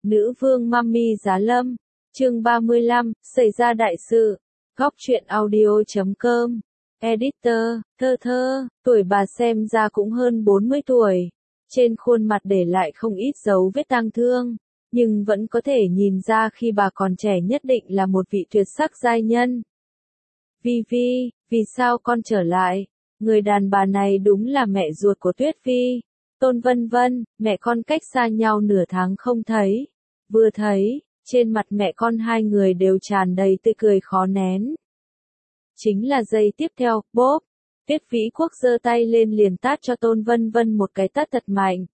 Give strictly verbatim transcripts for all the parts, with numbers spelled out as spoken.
Nữ vương Mummy Giá Lâm, chương ba mươi lăm, xảy ra đại sự. Góc truyện audio chấm com. Editor, thơ thơ, tuổi bà xem ra cũng hơn bốn mươi tuổi. Trên khuôn mặt để lại không ít dấu vết tang thương, nhưng vẫn có thể nhìn ra khi bà còn trẻ nhất định là một vị tuyệt sắc giai nhân. Vi Vi, vì sao con trở lại? Người đàn bà này đúng là mẹ ruột của Tuyết Vi. Tôn Vân Vân, mẹ con cách xa nhau nửa tháng không thấy. Vừa thấy, trên mặt mẹ con hai người đều tràn đầy tươi cười khó nén. Chính là giây tiếp theo, bốp, Tuyết Vĩ Quốc giơ tay lên liền tát cho Tôn Vân Vân một cái tát thật mạnh.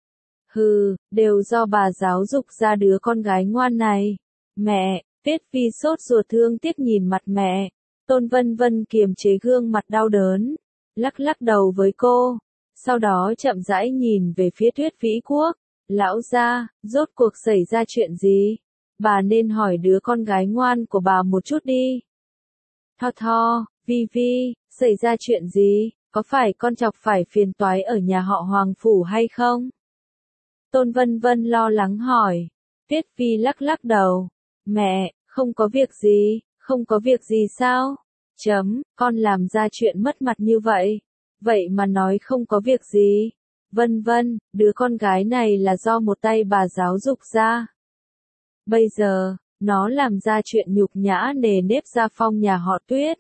Hừ, đều do bà giáo dục ra đứa con gái ngoan này. Mẹ, Tuyết Vi sốt ruột thương tiếc nhìn mặt mẹ. Tôn Vân Vân kiềm chế gương mặt đau đớn, lắc lắc đầu với cô, sau đó chậm rãi nhìn về phía Tuyết Vĩ Quốc. Lão gia, rốt cuộc xảy ra chuyện gì? Bà nên hỏi đứa con gái ngoan của bà một chút đi. Tho tho, Vi Vi, xảy ra chuyện gì? Có phải con chọc phải phiền toái ở nhà họ Hoàng Phủ hay không? Tôn Vân Vân lo lắng hỏi. Tuyết Vi lắc lắc đầu. Mẹ, không có việc gì, không có việc gì sao? Chấm, con làm ra chuyện mất mặt như vậy. Vậy mà nói không có việc gì. Vân Vân, đứa con gái này là do một tay bà giáo dục ra. Bây giờ, nó làm ra chuyện nhục nhã nề nếp gia phong nhà họ Tuyết.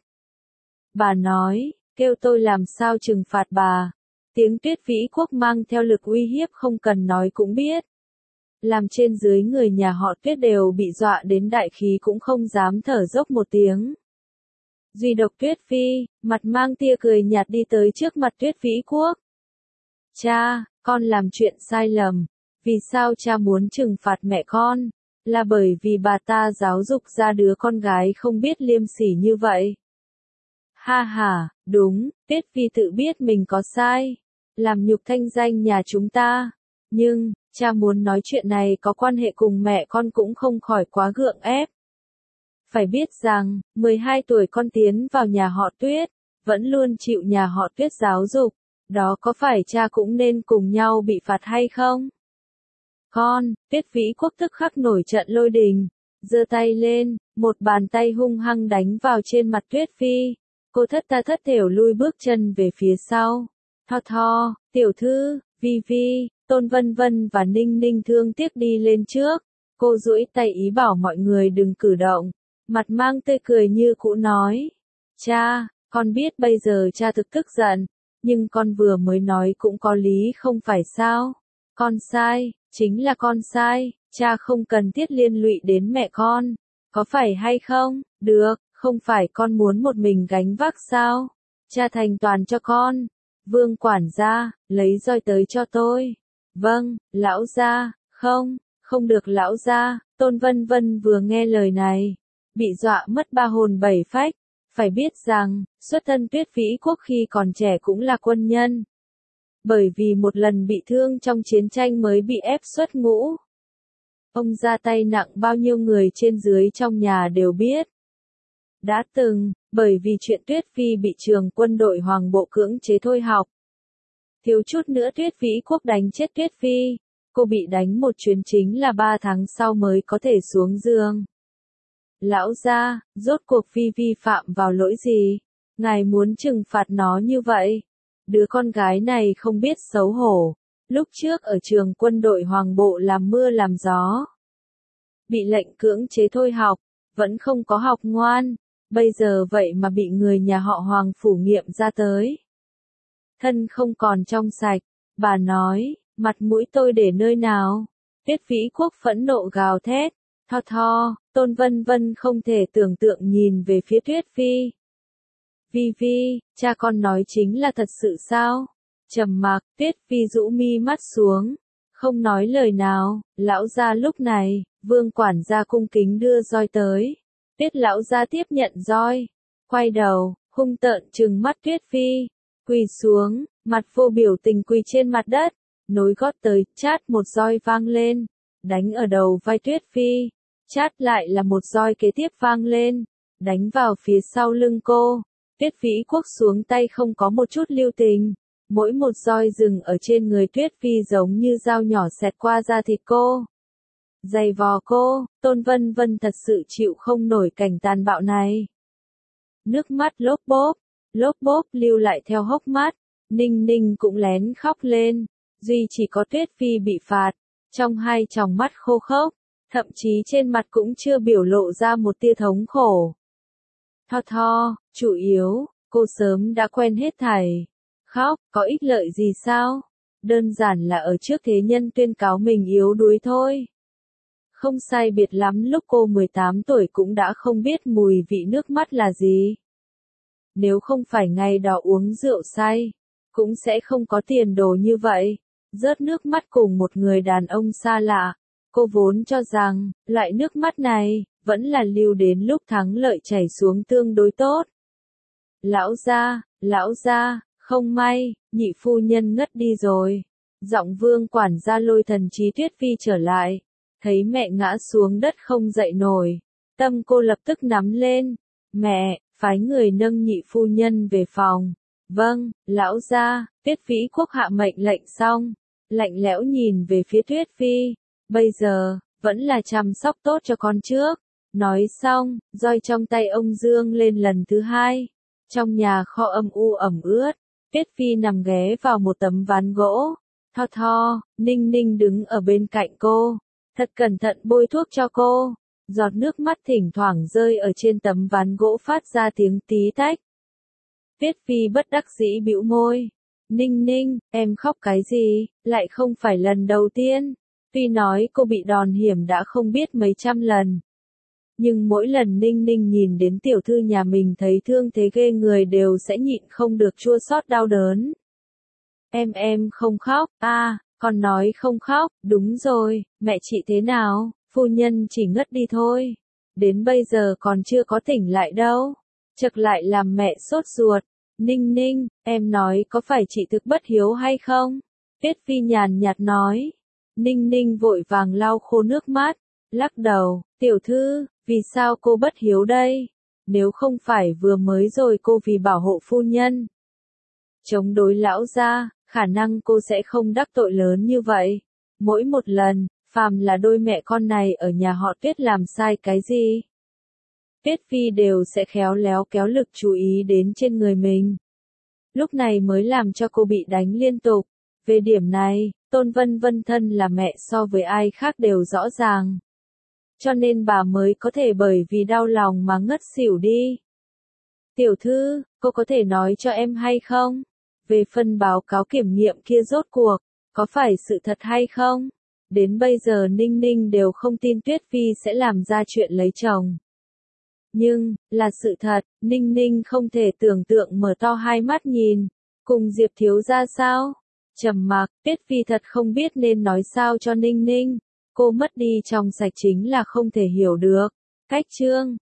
Bà nói, kêu tôi làm sao trừng phạt bà. Tiếng Tuyết Vĩ Quốc mang theo lực uy hiếp không cần nói cũng biết. Làm trên dưới người nhà họ Tuyết đều bị dọa đến đại khí cũng không dám thở dốc một tiếng. Duy độc Tuyết Phi, mặt mang tia cười nhạt đi tới trước mặt Tuyết Vĩ Quốc. Cha, con làm chuyện sai lầm. Vì sao cha muốn trừng phạt mẹ con? Là bởi vì bà ta giáo dục ra đứa con gái không biết liêm sỉ như vậy. Ha ha, đúng, Tuyết Phi tự biết mình có sai. Làm nhục thanh danh nhà chúng ta. Nhưng, cha muốn nói chuyện này có quan hệ cùng mẹ con cũng không khỏi quá gượng ép. Phải biết rằng, mười hai tuổi con tiến vào nhà họ Tuyết, vẫn luôn chịu nhà họ Tuyết giáo dục. Đó có phải cha cũng nên cùng nhau bị phạt hay không? Con, Tuyết Vĩ Quốc tức khắc nổi trận lôi đình, giơ tay lên, một bàn tay hung hăng đánh vào trên mặt Tuyết Phi. Cô thất tha thất thểu lui bước chân về phía sau. Tho tho, tiểu thư, Vi Vi, Tôn Vân Vân và Ninh Ninh thương tiếc đi lên trước. Cô duỗi tay ý bảo mọi người đừng cử động, mặt mang tươi cười như cũ nói. Cha, con biết bây giờ cha thực tức giận. Nhưng con vừa mới nói cũng có lý không phải sao? Con sai, chính là con sai, cha không cần thiết liên lụy đến mẹ con. Có phải hay không? Được, không phải con muốn một mình gánh vác sao? Cha thành toàn cho con. Vương quản gia, lấy roi tới cho tôi. Vâng, lão gia, không, không được lão gia. Tôn Vân Vân vừa nghe lời này, bị dọa mất ba hồn bảy phách. Phải biết rằng, xuất thân Tuyết Vĩ Quốc khi còn trẻ cũng là quân nhân. Bởi vì một lần bị thương trong chiến tranh mới bị ép xuất ngũ. Ông ra tay nặng bao nhiêu người trên dưới trong nhà đều biết. Đã từng, bởi vì chuyện Tuyết Phi bị trường quân đội Hoàng Bộ cưỡng chế thôi học. Thiếu chút nữa Tuyết Vĩ Quốc đánh chết Tuyết Phi. Cô bị đánh một chuyến chính là ba tháng sau mới có thể xuống giường. Lão gia, rốt cuộc Phi vi phạm vào lỗi gì? Ngài muốn trừng phạt nó như vậy? Đứa con gái này không biết xấu hổ. Lúc trước ở trường quân đội Hoàng Bộ làm mưa làm gió. Bị lệnh cưỡng chế thôi học, vẫn không có học ngoan. Bây giờ vậy mà bị người nhà họ Hoàng phủ nghiệm ra tới. Thân không còn trong sạch, bà nói, mặt mũi tôi để nơi nào? Tuyết Vĩ Quốc phẫn nộ gào thét. Tho tho, Tôn Vân Vân không thể tưởng tượng nhìn về phía Tuyết Phi. Vi Vi, cha con nói chính là thật sự sao? Trầm mặc, Tuyết Phi rũ mi mắt xuống, không nói lời nào. Lão gia lúc này, Vương quản gia cung kính đưa roi tới. Tuyết lão gia tiếp nhận roi, quay đầu, hung tợn trừng mắt Tuyết Phi, quỳ xuống, mặt vô biểu tình quỳ trên mặt đất, nối gót tới, chát một roi vang lên, đánh ở đầu vai Tuyết Phi. Chát lại là một roi kế tiếp vang lên, đánh vào phía sau lưng cô. Tuyết Vĩ Quốc xuống tay không có một chút lưu tình. Mỗi một roi rừng ở trên người Tuyết Phi giống như dao nhỏ xẹt qua da thịt cô. giày vò cô, Tôn Vân Vân thật sự chịu không nổi cảnh tàn bạo này. Nước mắt lốp bốp, lốp bốp lưu lại theo hốc mắt, Ninh Ninh cũng lén khóc lên, duy chỉ có Tuyết Phi bị phạt, trong hai tròng mắt khô khốc, thậm chí trên mặt cũng chưa biểu lộ ra một tia thống khổ. Tho tho, chủ yếu, cô sớm đã quen hết thảy. Khóc, có ích lợi gì sao? Đơn giản là ở trước thế nhân tuyên cáo mình yếu đuối thôi. Không sai biệt lắm lúc cô mười tám tuổi cũng đã không biết mùi vị nước mắt là gì. Nếu không phải ngày đó uống rượu say, cũng sẽ không có tiền đồ như vậy. Rớt nước mắt cùng một người đàn ông xa lạ. Cô vốn cho rằng, loại nước mắt này, vẫn là lưu đến lúc thắng lợi chảy xuống tương đối tốt. Lão gia, lão gia, không may, nhị phu nhân ngất đi rồi. Giọng Vương quản gia lôi thần trí Tuyết Phi trở lại. Thấy mẹ ngã xuống đất không dậy nổi. Tâm cô lập tức nắm lên. Mẹ, phái người nâng nhị phu nhân về phòng. Vâng, lão gia. Tuyết Vĩ Quốc hạ mệnh lệnh xong. Lạnh lẽo nhìn về phía Tuyết Phi. Bây giờ, vẫn là chăm sóc tốt cho con trước. Nói xong, roi trong tay ông dương lên lần thứ hai. Trong nhà kho âm u ẩm ướt, Tuyết Phi nằm ghé vào một tấm ván gỗ. Tho tho, Ninh Ninh đứng ở bên cạnh cô. Thật cẩn thận bôi thuốc cho cô. Giọt nước mắt thỉnh thoảng rơi ở trên tấm ván gỗ phát ra tiếng tí tách. Tuyết Phi bất đắc dĩ bĩu môi. Ninh Ninh, em khóc cái gì, lại không phải lần đầu tiên. Tuy nói cô bị đòn hiểm đã không biết mấy trăm lần. Nhưng mỗi lần Ninh Ninh nhìn đến tiểu thư nhà mình thấy thương thế ghê người đều sẽ nhịn không được chua xót đau đớn. Em em không khóc, a à, con nói không khóc, đúng rồi, mẹ chị thế nào, phu nhân chỉ ngất đi thôi. Đến bây giờ còn chưa có tỉnh lại đâu. Chật lại làm mẹ sốt ruột. Ninh Ninh, em nói có phải chị thực bất hiếu hay không? Tuyết Phi nhàn nhạt nói. Ninh Ninh vội vàng lau khô nước mắt, lắc đầu, tiểu thư, vì sao cô bất hiếu đây? Nếu không phải vừa mới rồi cô vì bảo hộ phu nhân, chống đối lão gia, khả năng cô sẽ không đắc tội lớn như vậy. Mỗi một lần, phàm là đôi mẹ con này ở nhà họ Tuyết làm sai cái gì, Tuyết Phi đều sẽ khéo léo kéo lực chú ý đến trên người mình. Lúc này mới làm cho cô bị đánh liên tục. Về điểm này, Tôn Vân Vân thân là mẹ so với ai khác đều rõ ràng. Cho nên bà mới có thể bởi vì đau lòng mà ngất xỉu đi. Tiểu thư, cô có thể nói cho em hay không? Về phần báo cáo kiểm nghiệm kia rốt cuộc, có phải sự thật hay không? Đến bây giờ Ninh Ninh đều không tin Tuyết Phi sẽ làm ra chuyện lấy chồng. Nhưng, là sự thật, Ninh Ninh không thể tưởng tượng mở to hai mắt nhìn. Cùng Diệp thiếu ra sao? Trầm mặc, Tuyết Phi thật không biết nên nói sao cho Ninh Ninh. Cô mất đi trong sạch chính là không thể hiểu được. Cách chương